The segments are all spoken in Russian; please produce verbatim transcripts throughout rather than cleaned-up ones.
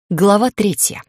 Глава третья.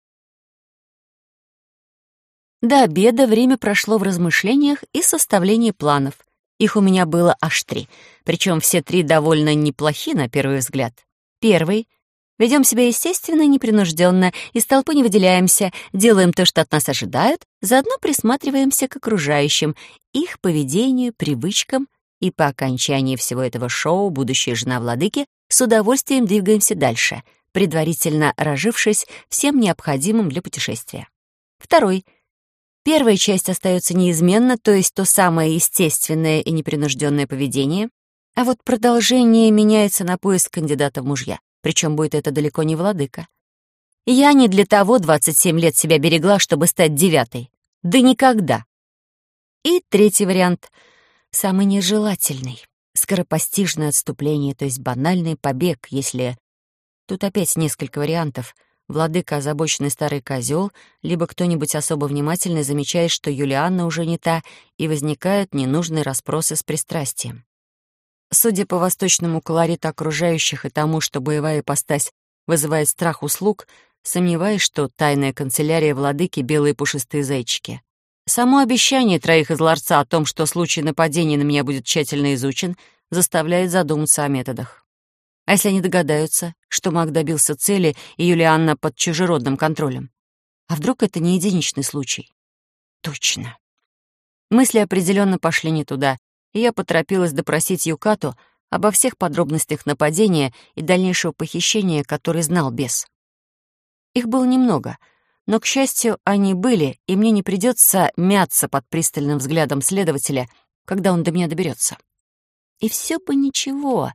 До обеда время прошло в размышлениях и составлении планов. Их у меня было аж три, причем все три довольно неплохи на первый взгляд. Первый. Ведем себя естественно и непринужденно, из толпы не выделяемся, делаем то, что от нас ожидают, заодно присматриваемся к окружающим, их поведению, привычкам, и по окончании всего этого шоу будущая жена владыки с удовольствием двигаемся дальше, предварительно разжившись всем необходимым для путешествия. Второй. Первая часть остается неизменно, то есть то самое естественное и непринужденное поведение, а вот продолжение меняется на поиск кандидата в мужья, причем будет это далеко не владыка. Я не для того двадцать семь лет себя берегла, чтобы стать девятой. Да никогда. И третий вариант, самый нежелательный. Скоропостижное отступление, то есть банальный побег, если... Тут опять несколько вариантов. Владыка — озабоченный старый козел, либо кто-нибудь особо внимательный замечает, что Юлианна уже не та, и возникают ненужные расспросы с пристрастием. Судя по восточному колориту окружающих и тому, что боевая ипостась вызывает страх у слуг, сомневаюсь, что тайная канцелярия владыки — белые пушистые зайчики. Само обещание троих из ларца о том, что случай нападения на меня будет тщательно изучен, заставляет задуматься о методах. А если они догадаются, что маг добился цели, и Юлианна под чужеродным контролем? А вдруг это не единичный случай? Точно. Мысли определенно пошли не туда, и я поторопилась допросить Юкату обо всех подробностях нападения и дальнейшего похищения, который знал бес. Их было немного, но, к счастью, они были, и мне не придется мяться под пристальным взглядом следователя, когда он до меня доберется. И все бы ничего.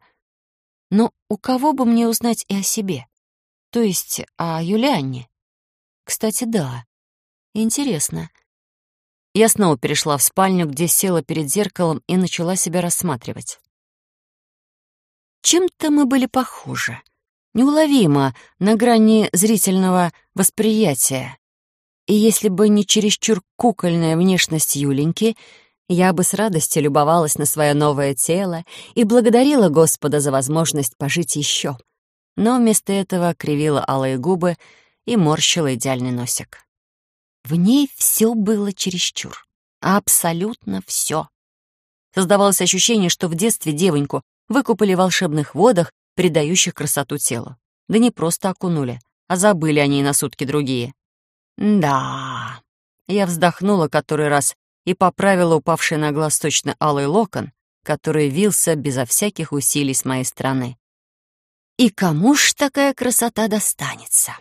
Но у кого бы мне узнать и о себе? То есть о Юлианне? Кстати, да. Интересно. Я снова перешла в спальню, где села перед зеркалом и начала себя рассматривать. Чем-то мы были похожи. Неуловимо, на грани зрительного восприятия. И если бы не чересчур кукольная внешность Юленьки, я бы с радостью любовалась на свое новое тело и благодарила Господа за возможность пожить еще. Но вместо этого кривила алые губы и морщила идеальный носик. В ней все было чересчур. Абсолютно все. Создавалось ощущение, что в детстве девоньку выкупали в волшебных водах, придающих красоту телу. Да не просто окунули, а забыли о ней на сутки другие. Да, я вздохнула который раз и поправила упавший на глаз точно алый локон, который вился безо всяких усилий с моей стороны. И кому ж такая красота достанется?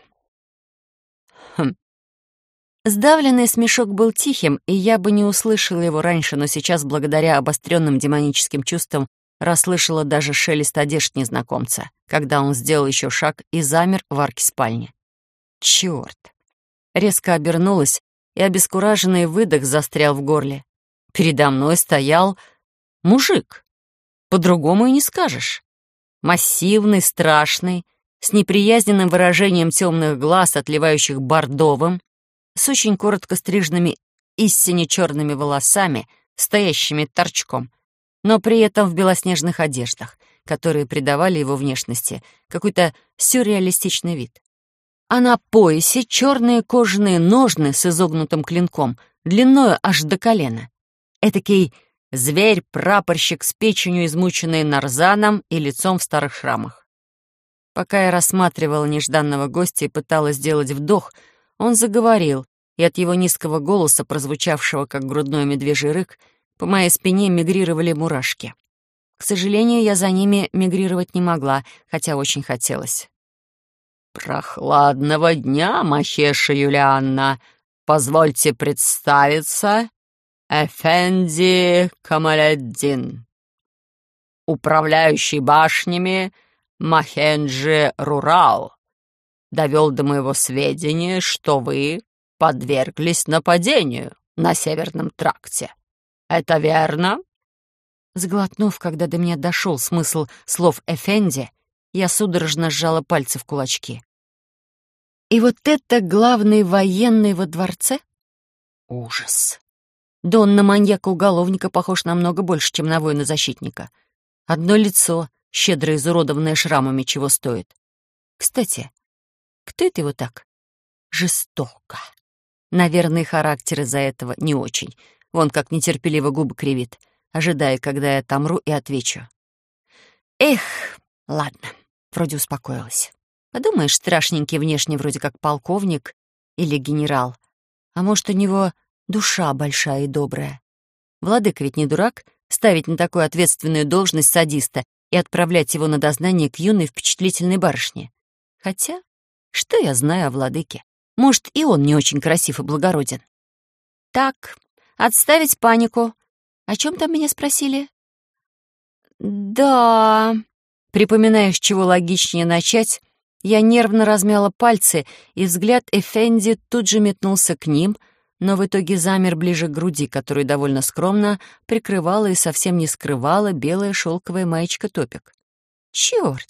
Хм. Сдавленный смешок был тихим, и я бы не услышала его раньше, но сейчас, благодаря обостренным демоническим чувствам, расслышала даже шелест одежд незнакомца, когда он сделал еще шаг и замер в арке спальни. Черт! Резко обернулась, и обескураженный выдох застрял в горле. Передо мной стоял мужик. По-другому и не скажешь. Массивный, страшный, с неприязненным выражением темных глаз, отливающих бордовым, с очень коротко стриженными истинно черными волосами, стоящими торчком, но при этом в белоснежных одеждах, которые придавали его внешности какой-то сюрреалистичный вид. А на поясе черные кожаные ножны с изогнутым клинком, длиною аж до колена. Этакий зверь-прапорщик с печенью, измученной нарзаном и лицом в старых шрамах. Пока я рассматривала нежданного гостя и пыталась сделать вдох, он заговорил, и от его низкого голоса, прозвучавшего как грудной медвежий рык, по моей спине мигрировали мурашки. К сожалению, я за ними мигрировать не могла, хотя очень хотелось. «Прохладного дня, Махеша Юлианна! Позвольте представиться, Эфенди Камаледдин, управляющий башнями Махенджи Рурал, довел до моего сведения, что вы подверглись нападению на Северном тракте. Это верно?» Сглотнув, когда до меня дошел смысл слов «Эфенди», я судорожно сжала пальцы в кулачки. И вот это главный военный во дворце? Ужас. Да он на маньяка-уголовника похож намного больше, чем на воина-защитника. Одно лицо, щедро изуродованное шрамами, чего стоит. Кстати, топтает его так. Жестоко. Наверное, характер из-за этого не очень. Вон как нетерпеливо губы кривит, ожидая, когда я отомру, и отвечу. Эх, ладно, вроде успокоилась. Подумаешь, страшненький внешне, вроде как полковник или генерал. А может, у него душа большая и добрая. Владыка ведь не дурак ставить на такую ответственную должность садиста и отправлять его на дознание к юной впечатлительной барышне. Хотя, что я знаю о владыке? Может, и он не очень красив и благороден. Так, отставить панику. О чем там меня спросили? Да, припоминая, с чего логичнее начать, я нервно размяла пальцы, и взгляд Эфенди тут же метнулся к ним, но в итоге замер ближе к груди, которую довольно скромно прикрывала и совсем не скрывала белая шелковая маечка-топик. Черт!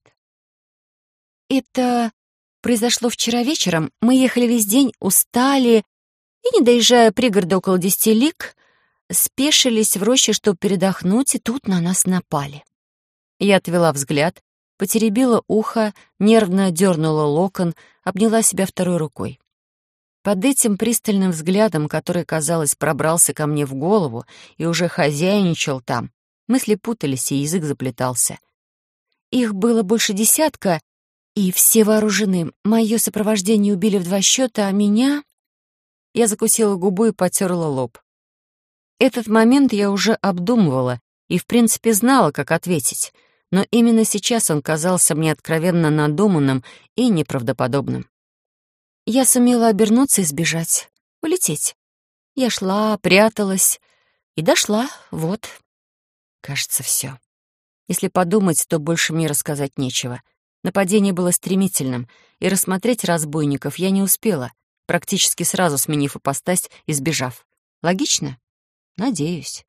Это произошло вчера вечером. Мы ехали весь день, устали, и, не доезжая пригорода около десяти лиг, спешились в роще, чтобы передохнуть, и тут на нас напали. Я отвела взгляд, потеребила ухо, нервно дернула локон, обняла себя второй рукой. Под этим пристальным взглядом, который, казалось, пробрался ко мне в голову и уже хозяйничал там, мысли путались, и язык заплетался. Их было больше десятка, и все вооружены. Мое сопровождение убили в два счета, а меня... Я закусила губу и потерла лоб. Этот момент я уже обдумывала и, в принципе, знала, как ответить, но именно сейчас он казался мне откровенно надуманным и неправдоподобным. Я сумела обернуться и сбежать, улететь. Я шла, пряталась и дошла, вот. Кажется, все. Если подумать, то больше мне рассказать нечего. Нападение было стремительным, и рассмотреть разбойников я не успела, практически сразу сменив ипостась и сбежав. Логично? Надеюсь.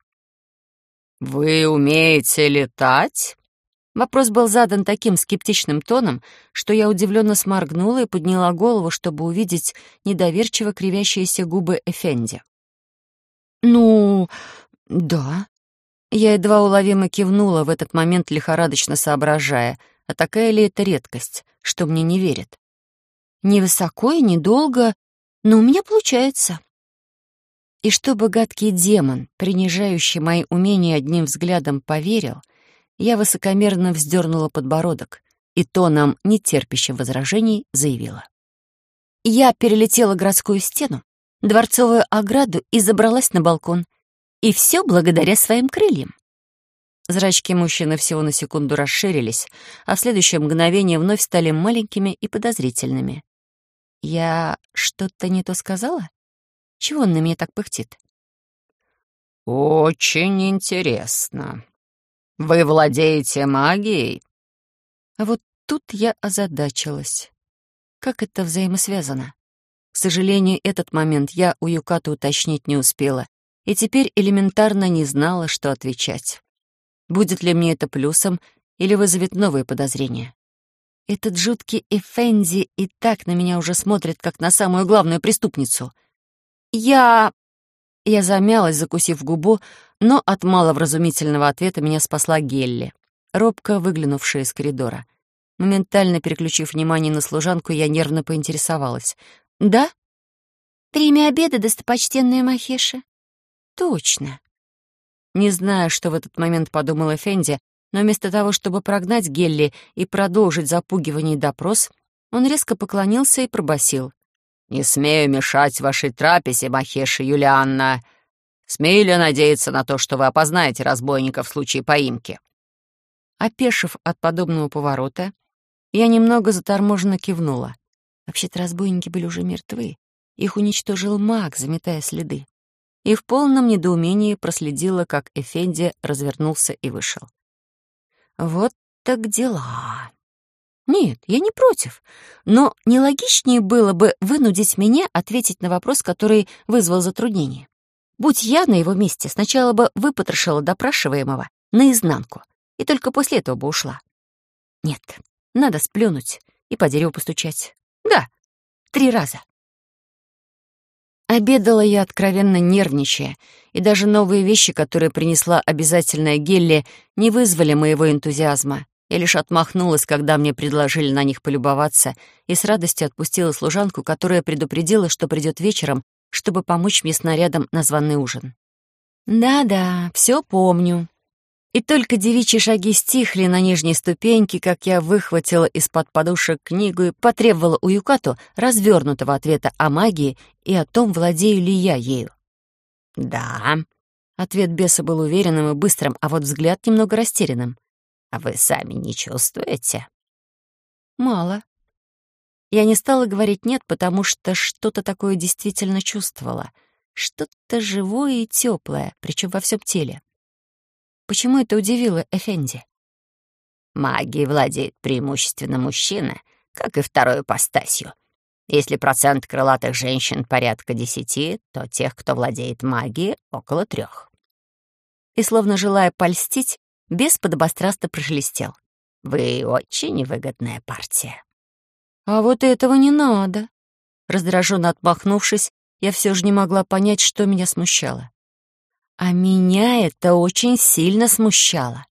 «Вы умеете летать?» Вопрос был задан таким скептичным тоном, что я удивленно сморгнула и подняла голову, чтобы увидеть недоверчиво кривящиеся губы Эфенди. «Ну, да». Я едва уловимо кивнула, в этот момент лихорадочно соображая, а такая ли это редкость, что мне не верят. «Не высоко и недолго, но у меня получается». И чтобы гадкий демон, принижающий мои умения одним взглядом, поверил, я высокомерно вздернула подбородок и тоном, не терпящим возражений, заявила. Я перелетела городскую стену, дворцовую ограду и забралась на балкон. И все благодаря своим крыльям. Зрачки мужчины всего на секунду расширились, а в следующее мгновение вновь стали маленькими и подозрительными. Я что-то не то сказала? Чего он на меня так пыхтит? «Очень интересно. Вы владеете магией?» А вот тут я озадачилась. Как это взаимосвязано? К сожалению, этот момент я у Юката уточнить не успела, и теперь элементарно не знала, что отвечать. Будет ли мне это плюсом или вызовет новые подозрения? Этот жуткий Эфенди и так на меня уже смотрит, как на самую главную преступницу. Я... Я замялась, закусив губу, но от маловразумительного ответа меня спасла Гелли, робко выглянувшая из коридора. Моментально переключив внимание на служанку, я нервно поинтересовалась. «Да?» «Время обеда, достопочтенная Махеша». «Точно». Не знаю, что в этот момент подумала Фенди, но вместо того, чтобы прогнать Гелли и продолжить запугивание и допрос, он резко поклонился и пробасил. «Не смею мешать вашей трапезе, Махеша Юлианна. Смею ли надеяться на то, что вы опознаете разбойника в случае поимки?» Опешив от подобного поворота, я немного заторможенно кивнула. Вообще-то разбойники были уже мертвы. Их уничтожил маг, заметая следы. И в полном недоумении проследила, как Эфенди развернулся и вышел. Вот так дела. Нет, я не против. Но нелогичнее было бы вынудить меня ответить на вопрос, который вызвал затруднение. Будь я на его месте, сначала бы выпотрошила допрашиваемого наизнанку, и только после этого бы ушла. Нет, надо сплюнуть и по дереву постучать. Да, три раза. Обедала я, откровенно нервничая, и даже новые вещи, которые принесла обязательная Гелли, не вызвали моего энтузиазма. Я лишь отмахнулась, когда мне предложили на них полюбоваться, и с радостью отпустила служанку, которая предупредила, что придет вечером, чтобы помочь мне с нарядом на званый ужин. Да-да, все помню. И только девичьи шаги стихли на нижней ступеньке, как я выхватила из-под подушек книгу и потребовала у Юкато развернутого ответа о магии и о том, владею ли я ею. «Да». Ответ беса был уверенным и быстрым, а вот взгляд немного растерянным. «А вы сами не чувствуете?» «Мало». Я не стала говорить «нет», потому что что-то такое действительно чувствовала. Что-то живое и теплое, причем во всем теле. Почему это удивило Эфенди? Магией владеет преимущественно мужчина, как и второй ипостасью. Если процент крылатых женщин порядка десяти, то тех, кто владеет магией, около трех. И, словно желая польстить, бес подобострастно прошелестел. Вы очень невыгодная партия. А вот этого не надо. Раздраженно отмахнувшись, я все же не могла понять, что меня смущало. А меня это очень сильно смущало.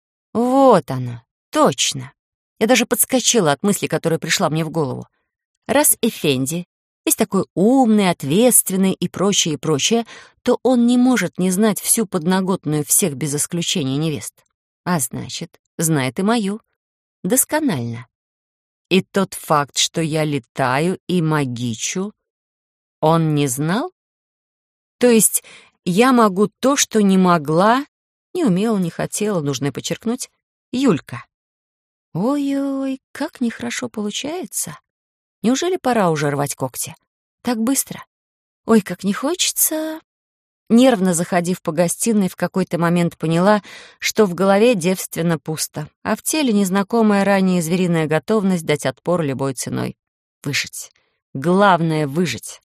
Вот оно, точно. Я даже подскочила от мысли, которая пришла мне в голову. Раз Эфенди весь такой умный, ответственный и прочее, и прочее, то он не может не знать всю подноготную всех без исключения невест. А значит, знает и мою. Досконально. И тот факт, что я летаю и магичу, он не знал? То есть я могу то, что не могла, не умела, не хотела, нужно и подчеркнуть, Юлька. Ой-ой, как нехорошо получается. Неужели пора уже рвать когти? Так быстро. Ой, как не хочется. Нервно заходив по гостиной, в какой-то момент поняла, что в голове девственно пусто, а в теле незнакомая ранее звериная готовность дать отпор любой ценой. Выжить. Главное — выжить.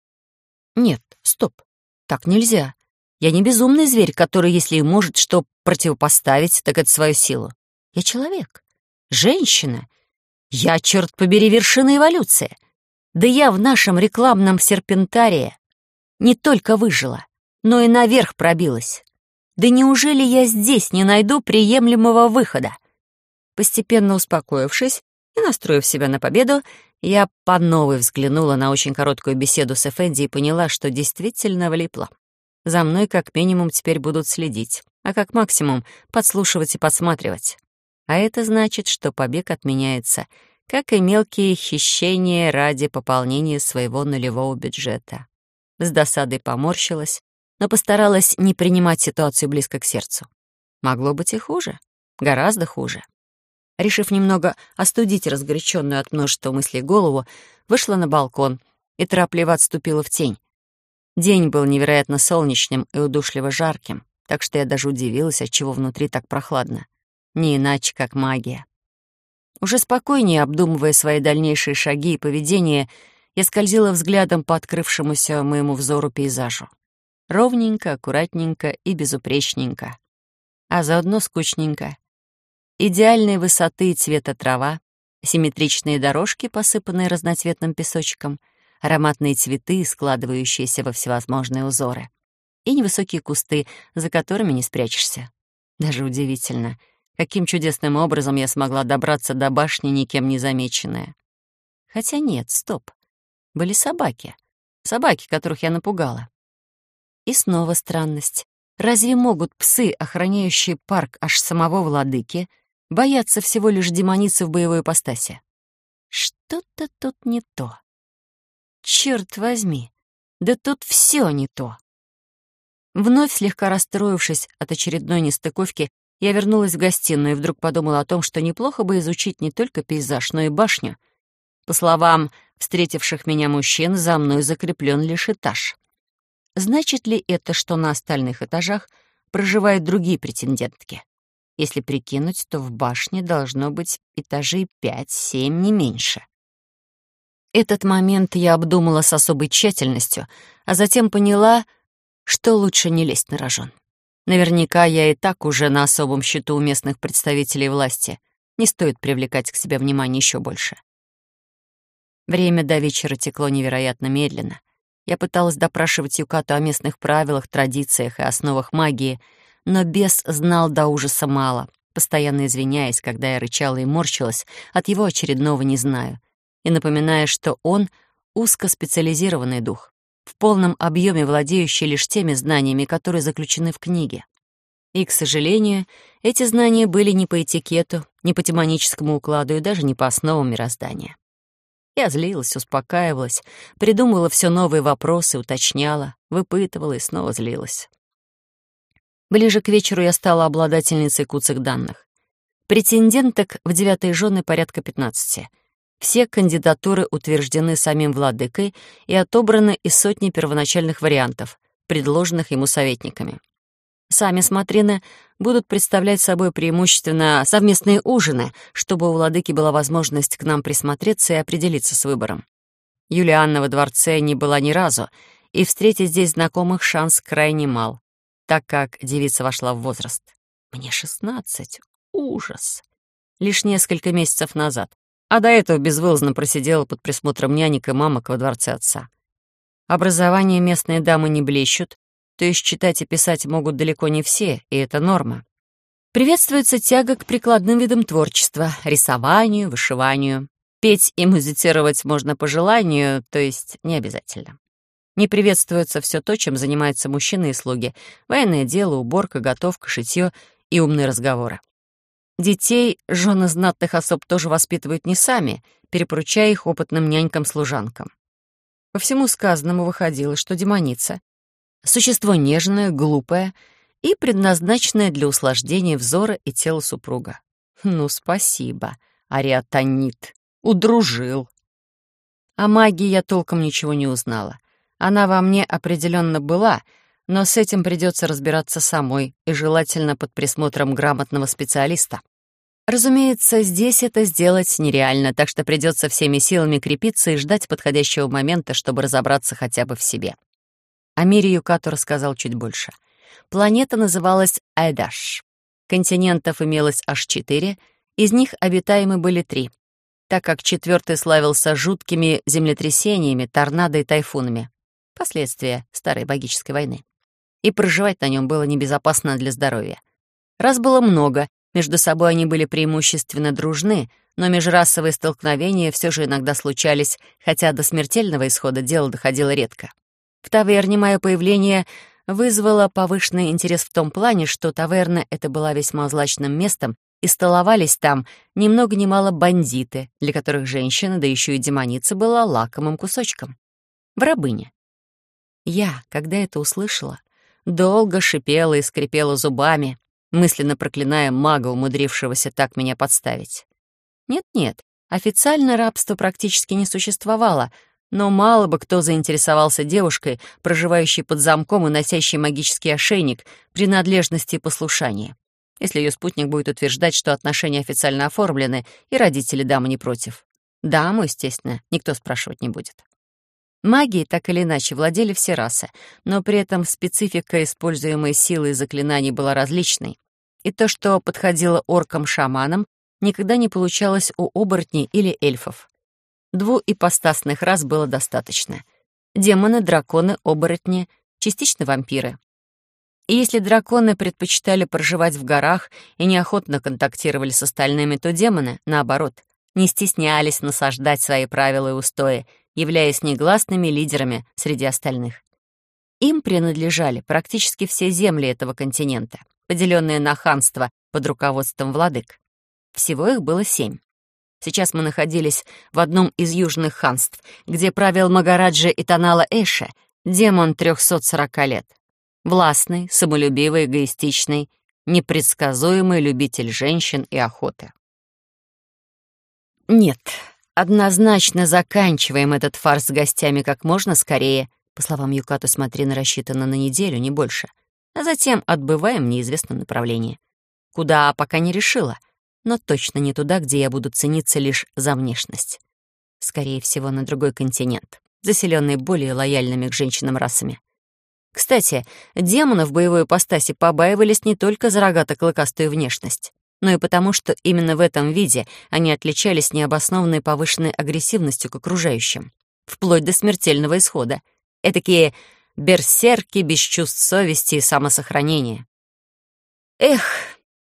Нет, стоп. Так нельзя. Я не безумный зверь, который, если и может что противопоставить, так это свою силу. Я человек. Женщина. Я, черт побери, вершина эволюции. Да я в нашем рекламном серпентарии не только выжила, но и наверх пробилась. Да неужели я здесь не найду приемлемого выхода? Постепенно успокоившись и настроив себя на победу, я по новой взглянула на очень короткую беседу с Эфенди и поняла, что действительно влипла. За мной как минимум теперь будут следить, а как максимум подслушивать и подсматривать. А это значит, что побег отменяется, как и мелкие хищения ради пополнения своего нулевого бюджета. С досадой поморщилась, но постаралась не принимать ситуацию близко к сердцу. Могло быть и хуже, гораздо хуже. Решив немного остудить разгоряченную от множества мыслей голову, вышла на балкон и торопливо отступила в тень. День был невероятно солнечным и удушливо жарким, так что я даже удивилась, отчего внутри так прохладно. Не иначе, как магия. Уже спокойнее обдумывая свои дальнейшие шаги и поведение, я скользила взглядом по открывшемуся моему взору пейзажу. Ровненько, аккуратненько и безупречненько. А заодно скучненько. Идеальной высоты и цвета трава, симметричные дорожки, посыпанные разноцветным песочком, ароматные цветы, складывающиеся во всевозможные узоры, и невысокие кусты, за которыми не спрячешься. Даже удивительно, каким чудесным образом я смогла добраться до башни, никем не замеченная. Хотя нет, стоп. Были собаки. Собаки, которых я напугала. И снова странность. Разве могут псы, охраняющие парк аж самого владыки, бояться всего лишь демоницы в боевой ипостаси? Что-то тут не то. Черт возьми, да тут все не то. Вновь слегка расстроившись от очередной нестыковки, я вернулась в гостиную и вдруг подумала о том, что неплохо бы изучить не только пейзаж, но и башню. По словам встретивших меня мужчин, за мной закреплен лишь этаж. Значит ли это, что на остальных этажах проживают другие претендентки? Если прикинуть, то в башне должно быть этажей пять-семь, не меньше. Этот момент я обдумала с особой тщательностью, а затем поняла, что лучше не лезть на рожон. Наверняка я и так уже на особом счету у местных представителей власти. Не стоит привлекать к себе внимание еще больше. Время до вечера текло невероятно медленно. Я пыталась допрашивать Юкато о местных правилах, традициях и основах магии, но бес знал до ужаса мало, постоянно извиняясь, когда я рычала и морщилась от его очередного «не знаю», и напоминая, что он — узкоспециализированный дух, в полном объеме владеющий лишь теми знаниями, которые заключены в книге. И, к сожалению, эти знания были не по этикету, не по тематическому укладу и даже не по основам мироздания. Я злилась, успокаивалась, придумывала все новые вопросы, уточняла, выпытывала и снова злилась. Ближе к вечеру я стала обладательницей куцых данных. Претенденток в девятые жены порядка пятнадцати. Все кандидатуры утверждены самим владыкой и отобраны из сотни первоначальных вариантов, предложенных ему советниками. Сами смотрины будут представлять собой преимущественно совместные ужины, чтобы у владыки была возможность к нам присмотреться и определиться с выбором. Юлианна во дворце не была ни разу, и встретить здесь знакомых шанс крайне мал, так как девица вошла в возраст. Мне шестнадцать. Ужас. Лишь несколько месяцев назад. А до этого безвылазно просидела под присмотром нянек и мамок во дворце отца. Образование местные дамы не блещут, то есть читать и писать могут далеко не все, и это норма. Приветствуется тяга к прикладным видам творчества, рисованию, вышиванию. Петь и музицировать можно по желанию, то есть не обязательно. Не приветствуется все то, чем занимаются мужчины и слуги: военное дело, уборка, готовка, шитье и умные разговоры. Детей жены знатных особ тоже воспитывают не сами, перепоручая их опытным нянькам-служанкам. По всему сказанному выходило, что демоница — существо нежное, глупое и предназначенное для услаждения взора и тела супруга. Ну, спасибо, Ариатонит, удружил. О магии я толком ничего не узнала. Она во мне определенно была, но с этим придется разбираться самой и желательно под присмотром грамотного специалиста. Разумеется, здесь это сделать нереально, так что придется всеми силами крепиться и ждать подходящего момента, чтобы разобраться хотя бы в себе. О мире Юкато рассказал чуть больше. Планета называлась Айдаш. Континентов имелось аж четыре, из них обитаемы были три, так как четвертый славился жуткими землетрясениями, торнадо и тайфунами, последствия старой богической войны. И проживать на нем было небезопасно для здоровья. Раз было много, между собой они были преимущественно дружны, но межрасовые столкновения все же иногда случались, хотя до смертельного исхода дело доходило редко. В таверне мое появление вызвало повышенный интерес в том плане, что таверна эта была весьма злачным местом, и столовались там ни много ни мало бандиты, для которых женщина, да еще и демоница, была лакомым кусочком. В рабыне. Я, когда это услышала, долго шипела и скрипела зубами, мысленно проклиная мага, умудрившегося так меня подставить. Нет-нет, официально рабство практически не существовало, но мало бы кто заинтересовался девушкой, проживающей под замком и носящей магический ошейник, принадлежности и послушания, если ее спутник будет утверждать, что отношения официально оформлены, и родители дамы не против. Даму, естественно, никто спрашивать не будет. Магией так или иначе владели все расы, но при этом специфика используемой силы и заклинаний была различной, и то, что подходило оркам-шаманам, никогда не получалось у оборотней или эльфов. Двуипостасных рас было достаточно. Демоны, драконы, оборотни, частично вампиры. И если драконы предпочитали проживать в горах и неохотно контактировали с остальными, то демоны, наоборот, не стеснялись насаждать свои правила и устои, являясь негласными лидерами среди остальных. Им принадлежали практически все земли этого континента, поделенные на ханства под руководством владык. Всего их было семь. Сейчас мы находились в одном из южных ханств, где правил Магараджа Итанала Эша, демон трехсот сорока лет. Властный, самолюбивый, эгоистичный, непредсказуемый любитель женщин и охоты. Нет, однозначно заканчиваем этот фарс с гостями как можно скорее. По словам Юкато, смотрина рассчитана на неделю, не больше. А затем отбываем в неизвестном направлении. Куда, пока не решила, но точно не туда, где я буду цениться лишь за внешность. Скорее всего, на другой континент, заселенный более лояльными к женщинам расами. Кстати, демонов в боевой ипостаси побаивались не только за рогато-клыкастую внешность, но и потому, что именно в этом виде они отличались необоснованной повышенной агрессивностью к окружающим, вплоть до смертельного исхода. Этакие берсерки без чувств совести и самосохранения. Эх,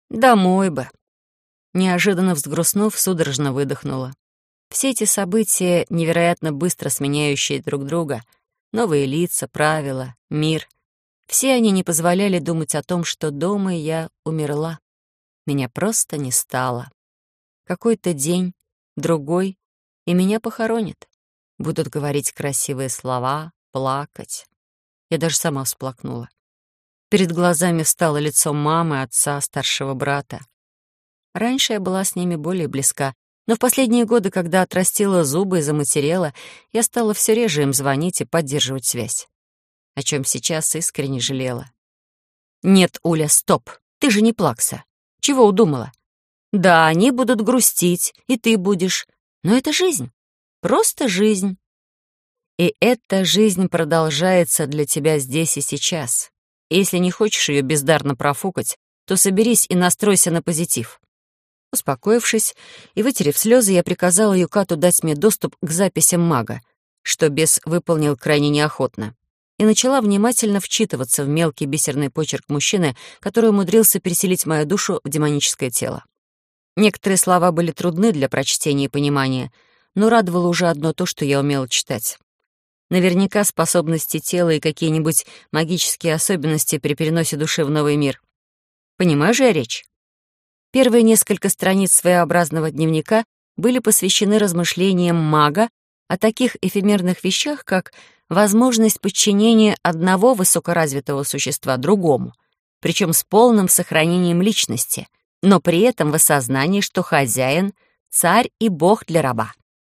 Домой бы. Неожиданно взгрустнув, судорожно выдохнула. Все эти события, невероятно быстро сменяющие друг друга, новые лица, правила, мир, все они не позволяли думать о том, что дома я умерла. Меня просто не стало. Какой-то день, другой, и меня похоронят. Будут говорить красивые слова, плакать. Я даже сама всплакнула. Перед глазами встало лицо мамы, отца, старшего брата. Раньше я была с ними более близка, но в последние годы, когда отрастила зубы и заматерела, я стала все реже им звонить и поддерживать связь. О чем сейчас искренне жалела. «Нет, Уля, стоп! Ты же не плакса. Чего удумала? Да, они будут грустить, и ты будешь. Но это жизнь. Просто жизнь. И эта жизнь продолжается для тебя здесь и сейчас. И если не хочешь ее бездарно профукать, то соберись и настройся на позитив». Успокоившись и вытерев слезы, я приказала Юкату дать мне доступ к записям мага, что бес выполнил крайне неохотно, и начала внимательно вчитываться в мелкий бисерный почерк мужчины, который умудрился переселить мою душу в демоническое тело. Некоторые слова были трудны для прочтения и понимания, но радовало уже одно то, что я умела читать. Наверняка способности тела и какие-нибудь магические особенности при переносе души в новый мир. Понимаешь же я речь? Первые несколько страниц своеобразного дневника были посвящены размышлениям мага о таких эфемерных вещах, как возможность подчинения одного высокоразвитого существа другому, причем с полным сохранением личности, но при этом в осознании, что хозяин — царь и бог для раба.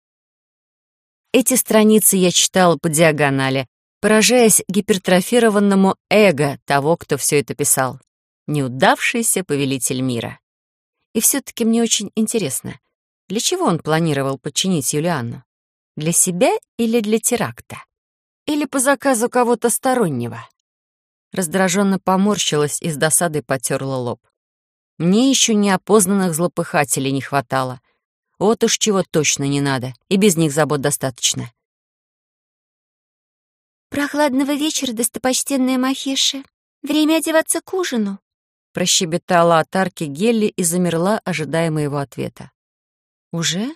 Эти страницы я читала по диагонали, поражаясь гипертрофированному эго того, кто все это писал. Неудавшийся повелитель мира. И все-таки мне очень интересно, для чего он планировал подчинить Юлианну? Для себя или для теракта? Или по заказу кого-то стороннего? Раздраженно поморщилась и с досадой потерла лоб. Мне еще неопознанных злопыхателей не хватало. Вот уж чего точно не надо, и без них забот достаточно. «Прохладного вечера, достопочтенная Махеша. Время одеваться к ужину», — прощебетала от арки Гелли и замерла, ожидая моего ответа. «Уже?»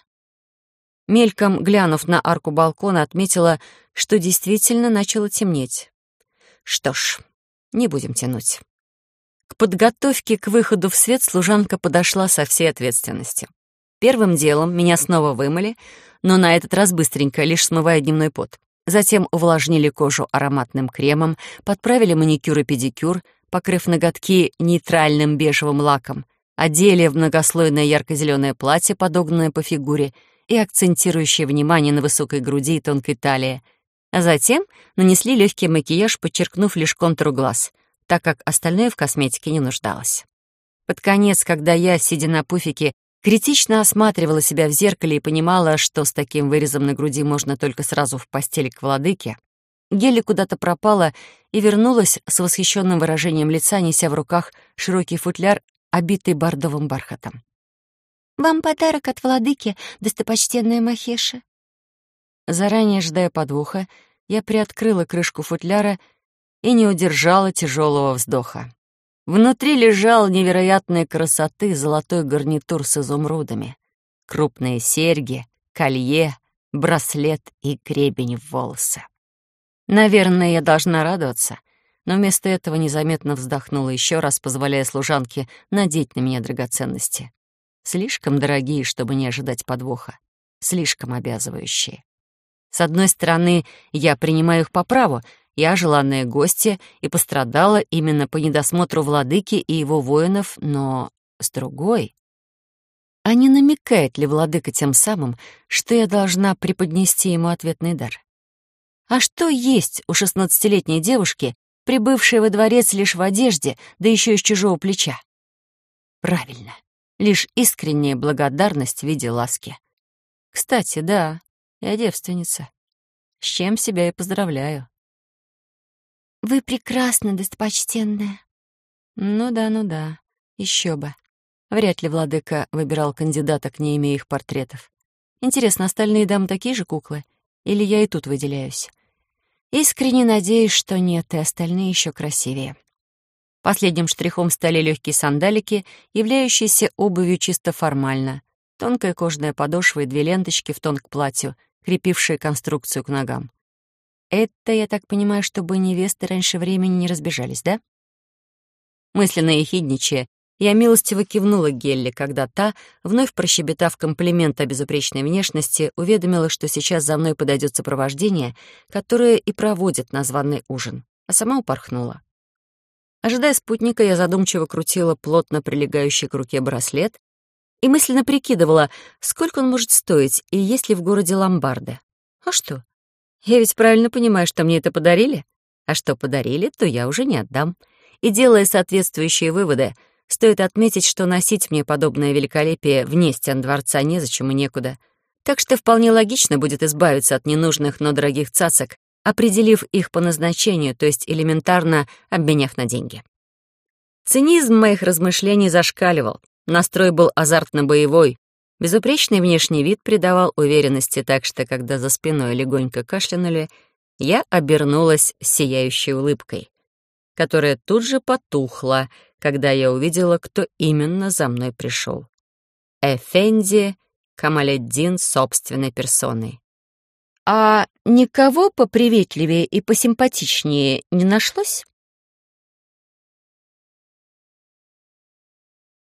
Мельком глянув на арку балкона, отметила, что действительно начало темнеть. Что ж, не будем тянуть. К подготовке к выходу в свет служанка подошла со всей ответственностью. Первым делом меня снова вымыли, но на этот раз быстренько, лишь смывая дневной пот. Затем увлажнили кожу ароматным кремом, подправили маникюр и педикюр, покрыв ноготки нейтральным бежевым лаком, одели в многослойное ярко-зеленое платье, подогнанное по фигуре и акцентирующее внимание на высокой груди и тонкой талии. А затем нанесли легкий макияж, подчеркнув лишь контур глаз, так как остальное в косметике не нуждалось. Под конец, когда я, сидя на пуфике, критично осматривала себя в зеркале и понимала, что с таким вырезом на груди можно только сразу в постели к владыке, Гелли куда-то пропала и вернулась с восхищенным выражением лица, неся в руках широкий футляр, обитый бордовым бархатом. «Вам подарок от владыки, достопочтенная Махеша». Заранее ожидая подвоха, я приоткрыла крышку футляра и не удержала тяжелого вздоха. Внутри лежал невероятной красоты золотой гарнитур с изумрудами, крупные серьги, колье, браслет и гребень в волосы. Наверное, я должна радоваться, но вместо этого незаметно вздохнула еще раз, позволяя служанке надеть на меня драгоценности. Слишком дорогие, чтобы не ожидать подвоха, слишком обязывающие. С одной стороны, я принимаю их по праву, я желанная гостья и пострадала именно по недосмотру владыки и его воинов, но с другой... А не намекает ли владыка тем самым, что я должна преподнести ему ответный дар? А что есть у шестнадцатилетней девушки, прибывшей во дворец лишь в одежде, да еще из чужого плеча? Правильно, лишь искренняя благодарность в виде ласки. Кстати, да, я девственница, с чем себя и поздравляю. «Вы прекрасны, достопочтенная». Ну да, ну да, еще бы. Вряд ли владыка выбирал кандидаток, не имея их портретов. Интересно, остальные дамы такие же куклы? Или я и тут выделяюсь? Искренне надеюсь, что нет, и остальные еще красивее. Последним штрихом стали легкие сандалики, являющиеся обувью чисто формально. Тонкая кожаная подошва и две ленточки в тон к платью, крепившие конструкцию к ногам. Это, я так понимаю, чтобы невесты раньше времени не разбежались, да? Мысленно ехидничая, я милостиво кивнула Гелле, когда та, вновь прощебетав комплимент о безупречной внешности, уведомила, что сейчас за мной подойдет сопровождение, которое и проводит на званый ужин, а сама упорхнула. Ожидая спутника, я задумчиво крутила плотно прилегающий к руке браслет и мысленно прикидывала, сколько он может стоить и есть ли в городе ломбарды. А что? Я ведь правильно понимаю, что мне это подарили? А что подарили, то я уже не отдам. И делая соответствующие выводы, стоит отметить, что носить мне подобное великолепие вне стен дворца незачем и некуда. Так что вполне логично будет избавиться от ненужных, но дорогих цацок, определив их по назначению, то есть элементарно обменяв на деньги. Цинизм моих размышлений зашкаливал, настрой был азартно-боевой, безупречный внешний вид придавал уверенности, так что, когда за спиной легонько кашлянули, я обернулась сияющей улыбкой, которая тут же потухла, когда я увидела, кто именно за мной пришел. Эфенди Камаледдин собственной персоной. «А никого поприветливее и посимпатичнее не нашлось?»